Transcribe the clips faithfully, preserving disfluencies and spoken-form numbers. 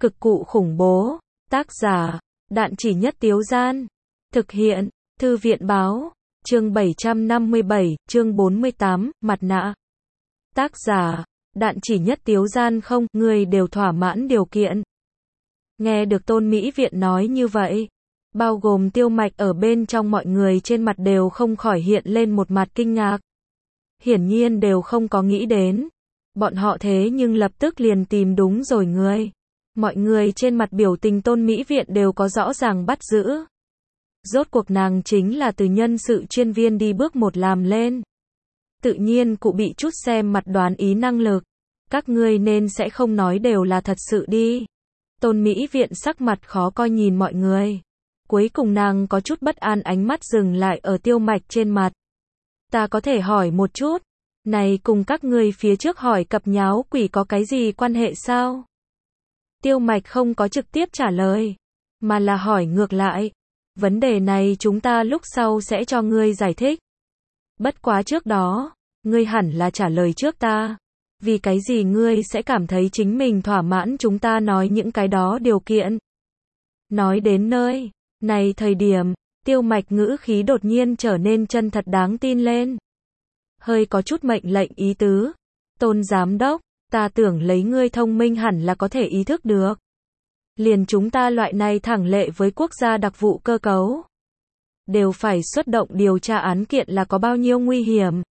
Cực cụ khủng bố. Tác giả, Đạn Chỉ Nhất Tiếu Gian. Thực hiện, Thư viện báo. Chương bảy trăm năm mươi bảy, chương bốn mươi tám, mặt nạ. Tác giả, Đạn Chỉ Nhất Tiếu Gian. Không, người đều thỏa mãn điều kiện. Nghe được Tôn Mỹ Viện nói như vậy, bao gồm Tiêu Mạch ở bên trong mọi người trên mặt đều không khỏi hiện lên một mặt kinh ngạc. Hiển nhiên đều không có nghĩ đến. Bọn họ thế nhưng lập tức liền tìm đúng rồi người. Mọi người trên mặt biểu tình Tôn Mỹ Viện đều có rõ ràng bắt giữ. Rốt cuộc nàng chính là từ nhân sự chuyên viên đi bước một làm lên. Tự nhiên cụ bị chút xem mặt đoán ý năng lực. Các ngươi nên sẽ không nói đều là thật sự đi. Tôn Mỹ Viện sắc mặt khó coi nhìn mọi người. Cuối cùng nàng có chút bất an, ánh mắt dừng lại ở Tiêu Mạch trên mặt. Ta có thể hỏi một chút, này cùng các ngươi phía trước hỏi cặp nháo quỷ có cái gì quan hệ sao? Tiêu Mạch không có trực tiếp trả lời, mà là hỏi ngược lại. Vấn đề này chúng ta lúc sau sẽ cho ngươi giải thích. Bất quá trước đó, ngươi hẳn là trả lời trước ta. Vì cái gì ngươi sẽ cảm thấy chính mình thỏa mãn chúng ta nói những cái đó điều kiện? Nói đến nơi này thời điểm, Tiêu Mạch ngữ khí đột nhiên trở nên chân thật đáng tin lên. Hơi có chút mệnh lệnh ý tứ. Tôn giám đốc, ta tưởng lấy ngươi thông minh hẳn là có thể ý thức được. Liền chúng ta loại này thẳng lệ với quốc gia đặc vụ cơ cấu. Đều phải xuất động điều tra án kiện là có bao nhiêu nguy hiểm.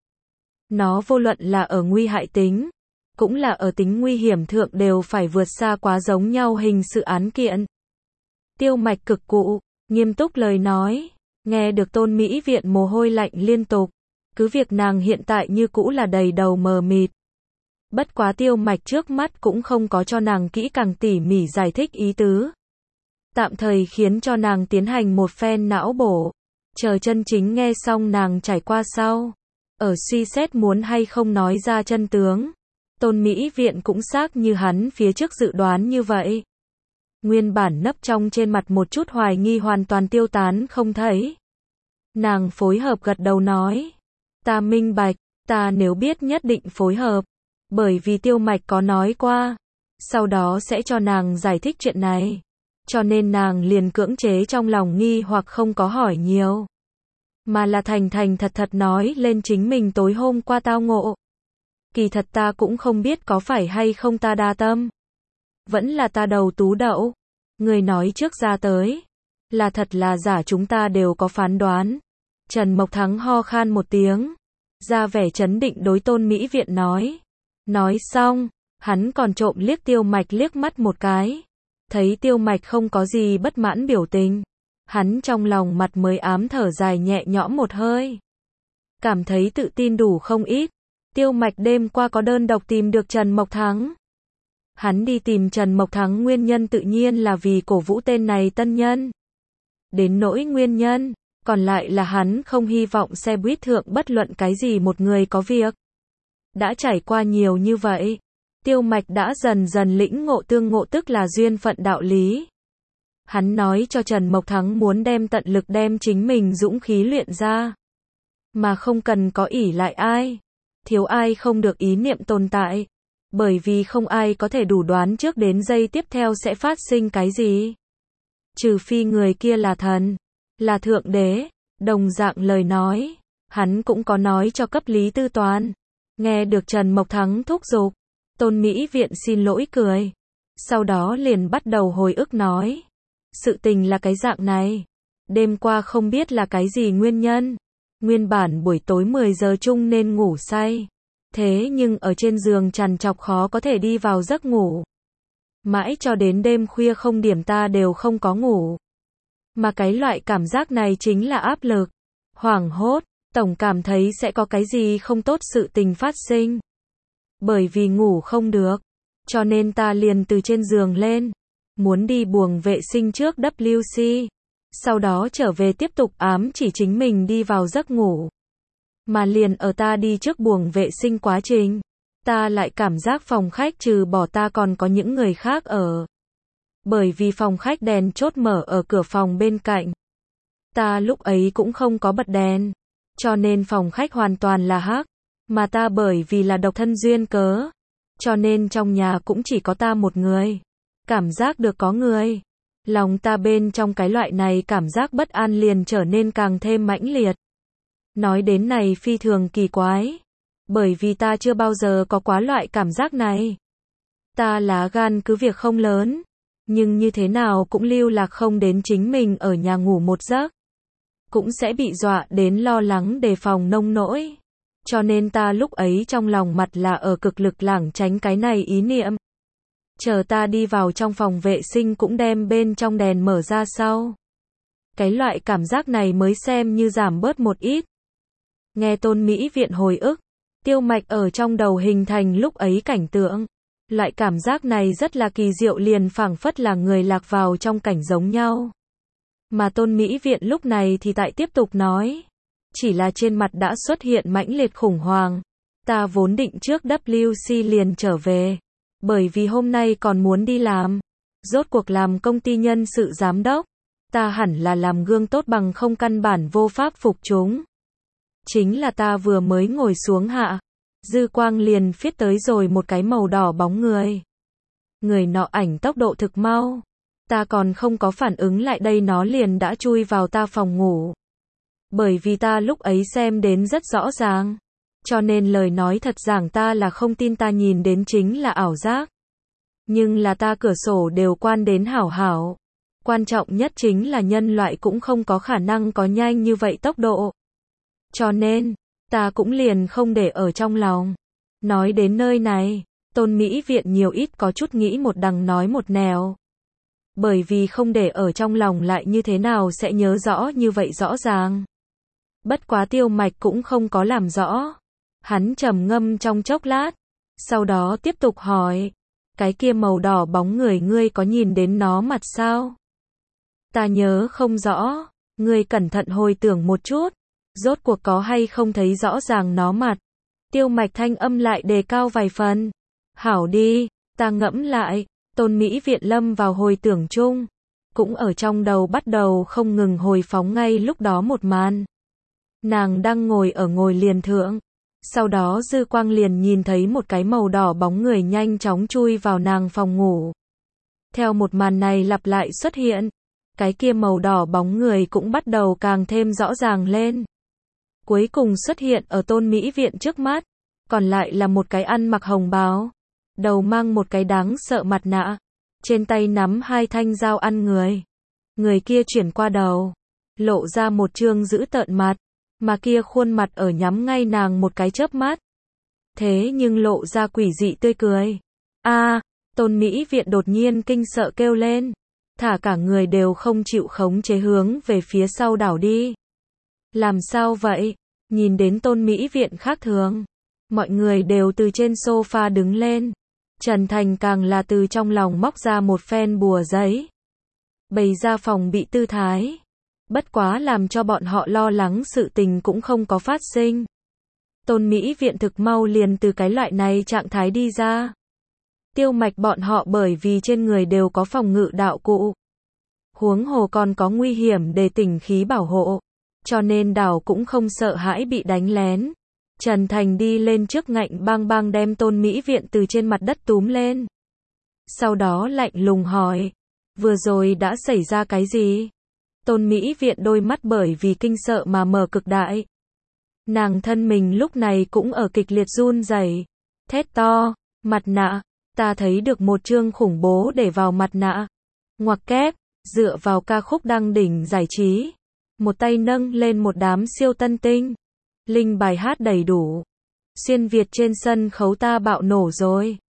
Nó vô luận là ở nguy hại tính, cũng là ở tính nguy hiểm thượng đều phải vượt xa quá giống nhau hình sự án kiện. Tiêu Mạch cực cụ, nghiêm túc lời nói, nghe được Tôn Mỹ Viện mồ hôi lạnh liên tục. Cứ việc nàng hiện tại như cũ là đầy đầu mờ mịt. Bất quá Tiêu Mạch trước mắt cũng không có cho nàng kỹ càng tỉ mỉ giải thích ý tứ. Tạm thời khiến cho nàng tiến hành một phen não bổ. Chờ chân chính nghe xong nàng trải qua sau. Ở suy xét muốn hay không nói ra chân tướng. Tôn Mỹ Viện cũng xác như hắn phía trước dự đoán như vậy. Nguyên bản nấp trong trên mặt một chút hoài nghi hoàn toàn tiêu tán không thấy. Nàng phối hợp gật đầu nói. Ta minh bạch, ta nếu biết nhất định phối hợp. Bởi vì Tiêu Mạch có nói qua. Sau đó sẽ cho nàng giải thích chuyện này. Cho nên nàng liền cưỡng chế trong lòng nghi hoặc không có hỏi nhiều. Mà là thành thành thật thật nói lên chính mình tối hôm qua tao ngộ. Kỳ thật ta cũng không biết có phải hay không ta đa tâm. Vẫn là ta đầu tú đậu. Người nói trước ra tới. Là thật là giả chúng ta đều có phán đoán. Trần Mộc Thắng ho khan một tiếng. Ra vẻ chấn định đối Tôn Mỹ Viện nói. Nói xong, hắn còn trộm liếc Tiêu Mạch liếc mắt một cái. Thấy Tiêu Mạch không có gì bất mãn biểu tình. Hắn trong lòng mặt mới ám thở dài nhẹ nhõm một hơi. Cảm thấy tự tin đủ không ít. Tiêu Mạch đêm qua có đơn độc tìm được Trần Mộc Thắng. Hắn đi tìm Trần Mộc Thắng nguyên nhân tự nhiên là vì cổ vũ tên này tân nhân. Đến nỗi nguyên nhân, còn lại là hắn không hy vọng xe buýt thượng bất luận cái gì một người có việc. Đã trải qua nhiều như vậy, Tiêu Mạch đã dần dần lĩnh ngộ tương ngộ tức là duyên phận đạo lý. Hắn nói cho Trần Mộc Thắng muốn đem tận lực đem chính mình dũng khí luyện ra. Mà không cần có ỷ lại ai. Thiếu ai không được ý niệm tồn tại. Bởi vì không ai có thể đủ đoán trước đến giây tiếp theo sẽ phát sinh cái gì. Trừ phi người kia là thần, là thượng đế. Đồng dạng lời nói, hắn cũng có nói cho cấp Lý Tư Toàn. Nghe được Trần Mộc Thắng thúc giục, Tôn Mỹ Viện xin lỗi cười. Sau đó liền bắt đầu hồi ức nói. Sự tình là cái dạng này. Đêm qua không biết là cái gì nguyên nhân. Nguyên bản buổi tối mười giờ chung nên ngủ say. Thế nhưng ở trên giường trằn trọc khó có thể đi vào giấc ngủ. Mãi cho đến đêm khuya không điểm ta đều không có ngủ. Mà cái loại cảm giác này chính là áp lực. Hoảng hốt, tổng cảm thấy sẽ có cái gì không tốt sự tình phát sinh. Bởi vì ngủ không được. Cho nên ta liền từ trên giường lên. Muốn đi buồng vệ sinh trước W C. Sau đó trở về tiếp tục ám chỉ chính mình đi vào giấc ngủ. Mà liền ở ta đi trước buồng vệ sinh quá trình. Ta lại cảm giác phòng khách trừ bỏ ta còn có những người khác ở. Bởi vì phòng khách đèn chốt mở ở cửa phòng bên cạnh. Ta lúc ấy cũng không có bật đèn. Cho nên phòng khách hoàn toàn là hắc. Mà ta bởi vì là độc thân duyên cớ. Cho nên trong nhà cũng chỉ có ta một người. cảm giác được có người. Lòng ta bên trong cái loại này cảm giác bất an liền trở nên càng thêm mãnh liệt. Nói đến này phi thường kỳ quái. Bởi vì ta chưa bao giờ có quá loại cảm giác này. Ta lá gan cứ việc không lớn. Nhưng như thế nào cũng lưu lạc không đến chính mình ở nhà ngủ một giấc. Cũng sẽ bị dọa đến lo lắng đề phòng nông nỗi. Cho nên ta lúc ấy trong lòng mặt là ở cực lực lảng tránh cái này ý niệm. Chờ ta đi vào trong phòng vệ sinh cũng đem bên trong đèn mở ra sau. Cái loại cảm giác này mới xem như giảm bớt một ít. Nghe Tôn Mỹ Viện hồi ức, Tiêu Mạch ở trong đầu hình thành lúc ấy cảnh tượng. Loại cảm giác này rất là kỳ diệu liền phảng phất là người lạc vào trong cảnh giống nhau. Mà Tôn Mỹ Viện lúc này thì tại tiếp tục nói. Chỉ là trên mặt đã xuất hiện mãnh liệt khủng hoảng. Ta vốn định trước W C liền trở về. Bởi vì hôm nay còn muốn đi làm. Rốt cuộc làm công ty nhân sự giám đốc. Ta hẳn là làm gương tốt bằng không căn bản vô pháp phục chúng. Chính là ta vừa mới ngồi xuống hạ. Dư quang liền phiết tới rồi một cái màu đỏ bóng người. Người nọ ảnh tốc độ thực mau. Ta còn không có phản ứng lại đây nó liền đã chui vào ta phòng ngủ. Bởi vì ta lúc ấy xem đến rất rõ ràng. Cho nên lời nói thật rằng ta là không tin ta nhìn đến chính là ảo giác. Nhưng là ta cửa sổ đều quan đến hảo hảo. Quan trọng nhất chính là nhân loại cũng không có khả năng có nhanh như vậy tốc độ. Cho nên, ta cũng liền không để ở trong lòng. Nói đến nơi này, Tôn Mỹ Viện nhiều ít có chút nghĩ một đằng nói một nẻo. Bởi vì không để ở trong lòng lại như thế nào sẽ nhớ rõ như vậy rõ ràng. Bất quá Tiêu Mạch cũng không có làm rõ. Hắn trầm ngâm trong chốc lát. Sau đó tiếp tục hỏi. Cái kia màu đỏ bóng người ngươi có nhìn đến nó mặt sao? Ta nhớ không rõ. Ngươi cẩn thận hồi tưởng một chút. Rốt cuộc có hay không thấy rõ ràng nó mặt. Tiêu Mạch thanh âm lại đề cao vài phần. Hảo đi, ta ngẫm lại. Tôn Mỹ Viện lâm vào hồi tưởng chung. Cũng ở trong đầu bắt đầu không ngừng hồi phóng ngay lúc đó một màn. Nàng đang ngồi ở ngồi liền thượng. Sau đó dư quang liền nhìn thấy một cái màu đỏ bóng người nhanh chóng chui vào nàng phòng ngủ. Theo một màn này lặp lại xuất hiện. Cái kia màu đỏ bóng người cũng bắt đầu càng thêm rõ ràng lên. Cuối cùng xuất hiện ở Tôn Mỹ Viện trước mắt. Còn lại là một cái ăn mặc hồng bào. Đầu mang một cái đáng sợ mặt nạ. Trên tay nắm hai thanh dao ăn người. Người kia chuyển qua đầu. Lộ ra một trương dữ tợn mặt. Mà kia khuôn mặt ở nhắm ngay nàng một cái chớp mắt. Thế nhưng lộ ra quỷ dị tươi cười. A, Tôn Mỹ Viện đột nhiên kinh sợ kêu lên. Thả cả người đều không chịu khống chế hướng về phía sau đảo đi. Làm sao vậy? Nhìn đến Tôn Mỹ Viện khác thường. Mọi người đều từ trên sofa đứng lên. Trần Thành càng là từ trong lòng móc ra một phen bùa giấy. Bày ra phòng bị tư thái. Bất quá làm cho bọn họ lo lắng sự tình cũng không có phát sinh. Tôn Mỹ Viện thực mau liền từ cái loại này trạng thái đi ra. Tiêu Mạch bọn họ bởi vì trên người đều có phòng ngự đạo cụ. Huống hồ còn có nguy hiểm để tỉnh khí bảo hộ. Cho nên đảo cũng không sợ hãi bị đánh lén. Trần Thành đi lên trước ngạnh bang bang đem Tôn Mỹ Viện từ trên mặt đất túm lên. Sau đó lạnh lùng hỏi. Vừa rồi đã xảy ra cái gì? Tôn Mỹ Viện đôi mắt bởi vì kinh sợ mà mở cực đại. Nàng thân mình lúc này cũng ở kịch liệt run rẩy. Thét to. Mặt nạ. Ta thấy được một chương khủng bố để vào mặt nạ. Ngoặc kép. Dựa vào ca khúc đăng đỉnh giải trí. Một tay nâng lên một đám siêu tân tinh. Linh bài hát đầy đủ. Xuyên Việt trên sân khấu ta bạo nổ rồi.